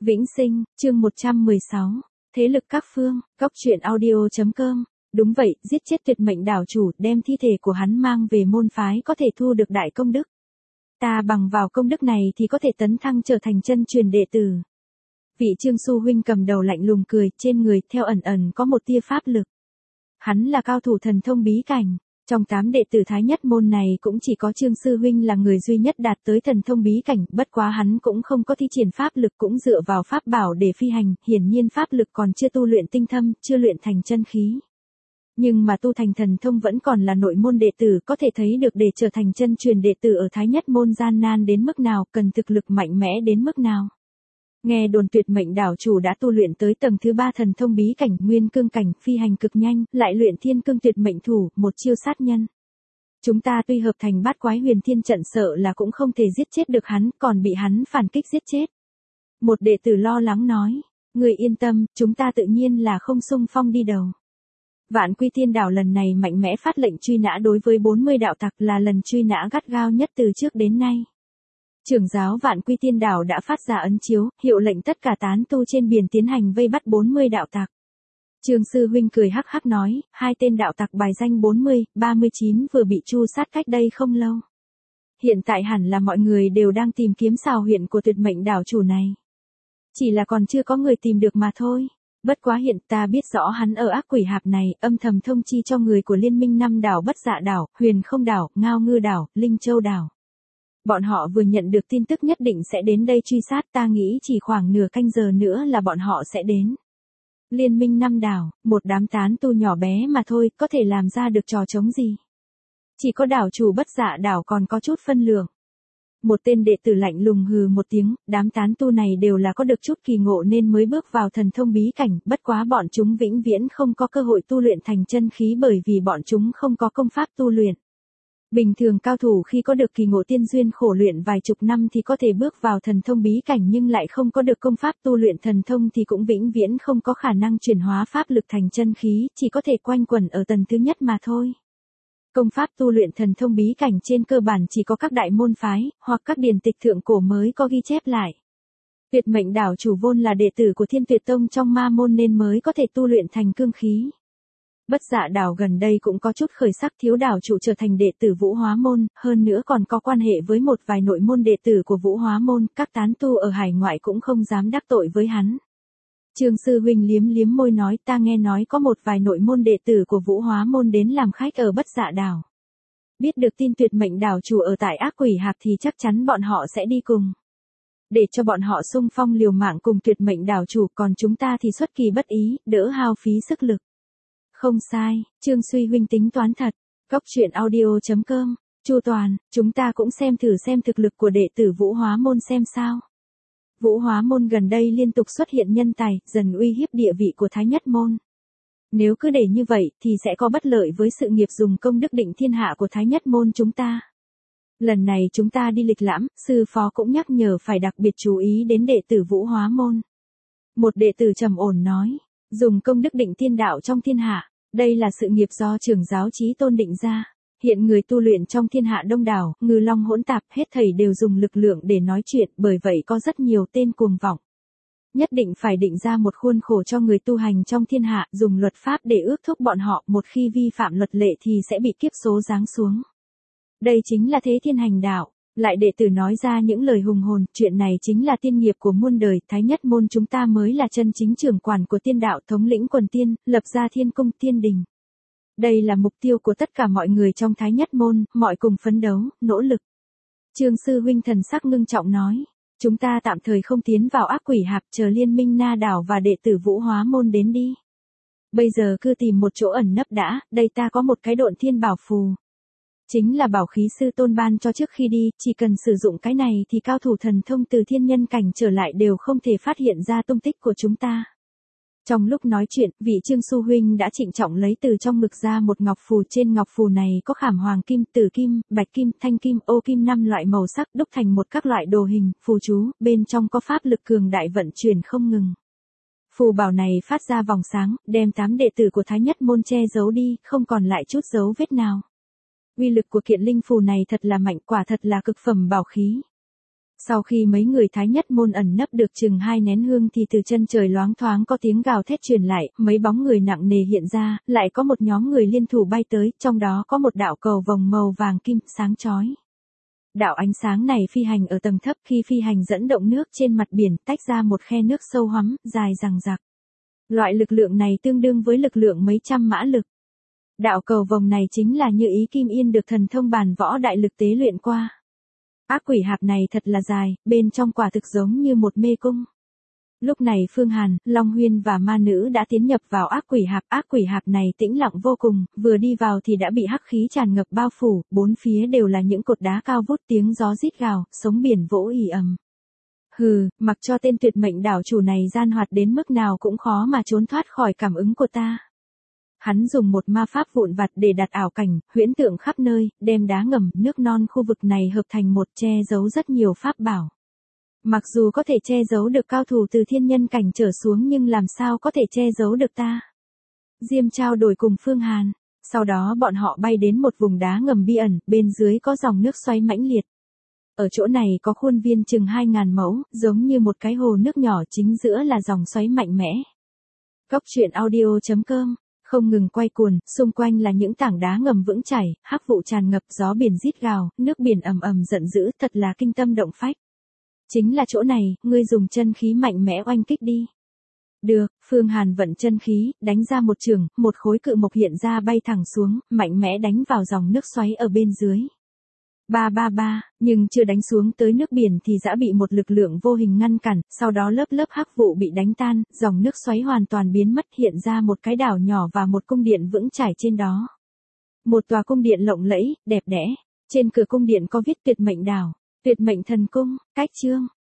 Vĩnh Sinh, chương 116. Thế lực các phương, Cóc truyện audio.com. Đúng vậy, giết chết tuyệt mệnh đảo chủ, đem thi thể của hắn mang về môn phái có thể thu được đại công đức. Ta bằng vào công đức này thì có thể tấn thăng trở thành chân truyền đệ tử. Vị Trương Xu huynh cầm đầu lạnh lùng cười, trên người theo ẩn ẩn có một tia pháp lực. Hắn là cao thủ thần thông bí cảnh. Trong 8 đệ tử Thái Nhất môn này cũng chỉ có Trương Sư huynh là người duy nhất đạt tới thần thông bí cảnh, bất quá hắn cũng không có thi triển pháp lực, cũng dựa vào pháp bảo để phi hành, hiển nhiên pháp lực còn chưa tu luyện tinh thâm, chưa luyện thành chân khí. Nhưng mà tu thành thần thông vẫn còn là nội môn đệ tử, có thể thấy được để trở thành chân truyền đệ tử ở Thái Nhất môn gian nan đến mức nào, cần thực lực mạnh mẽ đến mức nào. Nghe đồn tuyệt mệnh đảo chủ đã tu luyện tới tầng thứ 3 thần thông bí cảnh, nguyên cương cảnh, phi hành cực nhanh, lại luyện thiên cương tuyệt mệnh thủ, một chiêu sát nhân. Chúng ta tuy hợp thành bát quái huyền thiên trận sợ là cũng không thể giết chết được hắn, còn bị hắn phản kích giết chết. Một đệ tử lo lắng nói, người yên tâm, chúng ta tự nhiên là không xung phong đi đầu. Vạn Quy Tiên Đảo lần này mạnh mẽ phát lệnh truy nã đối với 40 đạo tặc, là lần truy nã gắt gao nhất từ trước đến nay. Trưởng giáo Vạn Quy Tiên Đảo đã phát ra ấn chiếu, hiệu lệnh tất cả tán tu trên biển tiến hành vây bắt 40 đạo tặc. Trương Sư huynh cười hắc hắc nói, hai tên đạo tặc bài danh 40, 39 vừa bị tru sát cách đây không lâu. Hiện tại hẳn là mọi người đều đang tìm kiếm xào huyện của tuyệt mệnh đảo chủ này. Chỉ là còn chưa có người tìm được mà thôi. Bất quá hiện ta biết rõ hắn ở ác quỷ hạp này, âm thầm thông chi cho người của Liên minh 5 đảo Bất Dạ đảo, Huyền Không đảo, Ngao Ngư đảo, Linh Châu đảo. Bọn họ vừa nhận được tin tức nhất định sẽ đến đây truy sát, ta nghĩ chỉ khoảng nửa canh giờ nữa là bọn họ sẽ đến. Liên minh 5 đảo, một đám tán tu nhỏ bé mà thôi, có thể làm ra được trò trống gì. Chỉ có đảo chủ Bất Dạ đảo còn có chút phân lượng. Một tên đệ tử lạnh lùng hừ một tiếng, đám tán tu này đều là có được chút kỳ ngộ nên mới bước vào thần thông bí cảnh, bất quá bọn chúng vĩnh viễn không có cơ hội tu luyện thành chân khí bởi vì bọn chúng không có công pháp tu luyện. Bình thường cao thủ khi có được kỳ ngộ tiên duyên khổ luyện vài chục năm thì có thể bước vào thần thông bí cảnh, nhưng lại không có được công pháp tu luyện thần thông thì cũng vĩnh viễn không có khả năng chuyển hóa pháp lực thành chân khí, chỉ có thể quanh quẩn ở tầng thứ nhất mà thôi. Công pháp tu luyện thần thông bí cảnh trên cơ bản chỉ có các đại môn phái, hoặc các điển tịch thượng cổ mới có ghi chép lại. Tuyệt mệnh đảo chủ vốn là đệ tử của Thiên Tuyệt Tông trong ma môn nên mới có thể tu luyện thành cương khí. Bất Dạ đảo gần đây cũng có chút khởi sắc, thiếu đảo chủ trở thành đệ tử Vũ Hóa môn, hơn nữa còn có quan hệ với một vài nội môn đệ tử của Vũ Hóa môn, các tán tu ở hải ngoại cũng không dám đắc tội với hắn. Trương Sư huynh liếm liếm môi nói, ta nghe nói có một vài nội môn đệ tử của Vũ Hóa môn đến làm khách ở Bất Dạ đảo. Biết được tin tuyệt mệnh đảo chủ ở tại ác quỷ hạp thì chắc chắn bọn họ sẽ đi cùng. Để cho bọn họ xung phong liều mạng cùng tuyệt mệnh đảo chủ, còn chúng ta thì xuất kỳ bất ý, đỡ hao phí sức lực. Không sai, Trương Suy huynh tính toán thật. Cóc truyện audio.com. Chu Toàn, chúng ta cũng xem thử xem thực lực của đệ tử Vũ Hóa môn xem sao. Vũ Hóa môn gần đây liên tục xuất hiện nhân tài, dần uy hiếp địa vị của Thái Nhất môn. Nếu cứ để như vậy thì sẽ có bất lợi với sự nghiệp dùng công đức định thiên hạ của Thái Nhất môn chúng ta. Lần này chúng ta đi lịch lãm, sư phó cũng nhắc nhở phải đặc biệt chú ý đến đệ tử Vũ Hóa môn. Một đệ tử trầm ổn nói, dùng công đức định thiên đạo trong thiên hạ, đây là sự nghiệp do trưởng giáo Chí Tôn định ra. Hiện người tu luyện trong thiên hạ đông đảo, ngư long hỗn tạp, hết thảy đều dùng lực lượng để nói chuyện, bởi vậy có rất nhiều tên cuồng vọng. Nhất định phải định ra một khuôn khổ cho người tu hành trong thiên hạ, dùng luật pháp để ước thúc bọn họ, một khi vi phạm luật lệ thì sẽ bị kiếp số giáng xuống. Đây chính là thế thiên hành đạo. Lại đệ tử nói ra những lời hùng hồn, chuyện này chính là tiên nghiệp của muôn đời, Thái Nhất môn chúng ta mới là chân chính trưởng quản của tiên đạo, thống lĩnh quần tiên, lập ra thiên cung tiên đình. Đây là mục tiêu của tất cả mọi người trong Thái Nhất môn, mọi cùng phấn đấu, nỗ lực. Trương Sư huynh thần sắc ngưng trọng nói, chúng ta tạm thời không tiến vào ác quỷ hạp, chờ Liên minh Na đảo và đệ tử Vũ Hóa môn đến đi. Bây giờ cứ tìm một chỗ ẩn nấp đã, đây ta có một cái độn thiên bảo phù. Chính là bảo khí sư tôn ban cho trước khi đi, chỉ cần sử dụng cái này thì cao thủ thần thông từ thiên nhân cảnh trở lại đều không thể phát hiện ra tung tích của chúng ta. Trong lúc nói chuyện, vị Trương Xu huynh đã trịnh trọng lấy từ trong ngực ra một ngọc phù, trên ngọc phù này có khảm hoàng kim, tử kim, bạch kim, thanh kim, ô kim 5 loại màu sắc đúc thành một các loại đồ hình, phù chú, bên trong có pháp lực cường đại vận chuyển không ngừng. Phù bảo này phát ra vòng sáng, đem 8 đệ tử của Thái Nhất môn che giấu đi, không còn lại chút dấu vết nào. Uy lực của kiện linh phù này thật là mạnh, quả thật là cực phẩm bảo khí. Sau khi mấy người Thái Nhất môn ẩn nấp được chừng 2 nén hương thì từ chân trời loáng thoáng có tiếng gào thét truyền lại, mấy bóng người nặng nề hiện ra, lại có một nhóm người liên thủ bay tới, trong đó có một đạo cầu vồng màu vàng kim, sáng chói. Đạo ánh sáng này phi hành ở tầng thấp, khi phi hành dẫn động nước trên mặt biển, tách ra một khe nước sâu hoắm, dài dằng dặc. Loại lực lượng này tương đương với lực lượng mấy trăm mã lực. Đạo cầu vồng này chính là Như Ý Kim Yên được thần thông bàn võ đại lực tế luyện qua. Ác quỷ hạp này thật là dài, bên trong quả thực giống như một mê cung. Lúc này Phương Hàn, Long Huyên và ma nữ đã tiến nhập vào ác quỷ hạp này tĩnh lặng vô cùng, vừa đi vào thì đã bị hắc khí tràn ngập bao phủ, bốn phía đều là những cột đá cao vút, tiếng gió rít gào, sóng biển vỗ ì ầm. Hừ, mặc cho tên tuyệt mệnh đảo chủ này gian hoạt đến mức nào cũng khó mà trốn thoát khỏi cảm ứng của ta. Hắn dùng một ma pháp vụn vặt để đặt ảo cảnh, huyễn tượng khắp nơi, đem đá ngầm, nước non khu vực này hợp thành một che giấu rất nhiều pháp bảo. Mặc dù có thể che giấu được cao thủ từ thiên nhân cảnh trở xuống nhưng làm sao có thể che giấu được ta. Diêm trao đổi cùng Phương Hàn. Sau đó bọn họ bay đến một vùng đá ngầm bí ẩn, bên dưới có dòng nước xoáy mãnh liệt. Ở chỗ này có khuôn viên chừng 2.000 mẫu, giống như một cái hồ nước nhỏ, chính giữa là dòng xoáy mạnh mẽ. Cốc truyện audio.com không ngừng quay cuồng, xung quanh là những tảng đá ngầm vững chảy, hắc vụ tràn ngập, gió biển rít gào, nước biển ầm ầm giận dữ, thật là kinh tâm động phách. Chính là chỗ này, ngươi dùng chân khí mạnh mẽ oanh kích đi. Được, Phương Hàn vận chân khí, đánh ra một chưởng, một khối cự mộc hiện ra bay thẳng xuống, mạnh mẽ đánh vào dòng nước xoáy ở bên dưới. Ba, nhưng chưa đánh xuống tới nước biển thì đã bị một lực lượng vô hình ngăn cản, sau đó lớp hắc vụ bị đánh tan, dòng nước xoáy hoàn toàn biến mất, hiện ra một cái đảo nhỏ và một cung điện vững chãi trên đó. Một tòa cung điện lộng lẫy, đẹp đẽ, trên cửa cung điện có viết Tuyệt Mệnh Đảo, Tuyệt Mệnh Thần Cung, cách chương.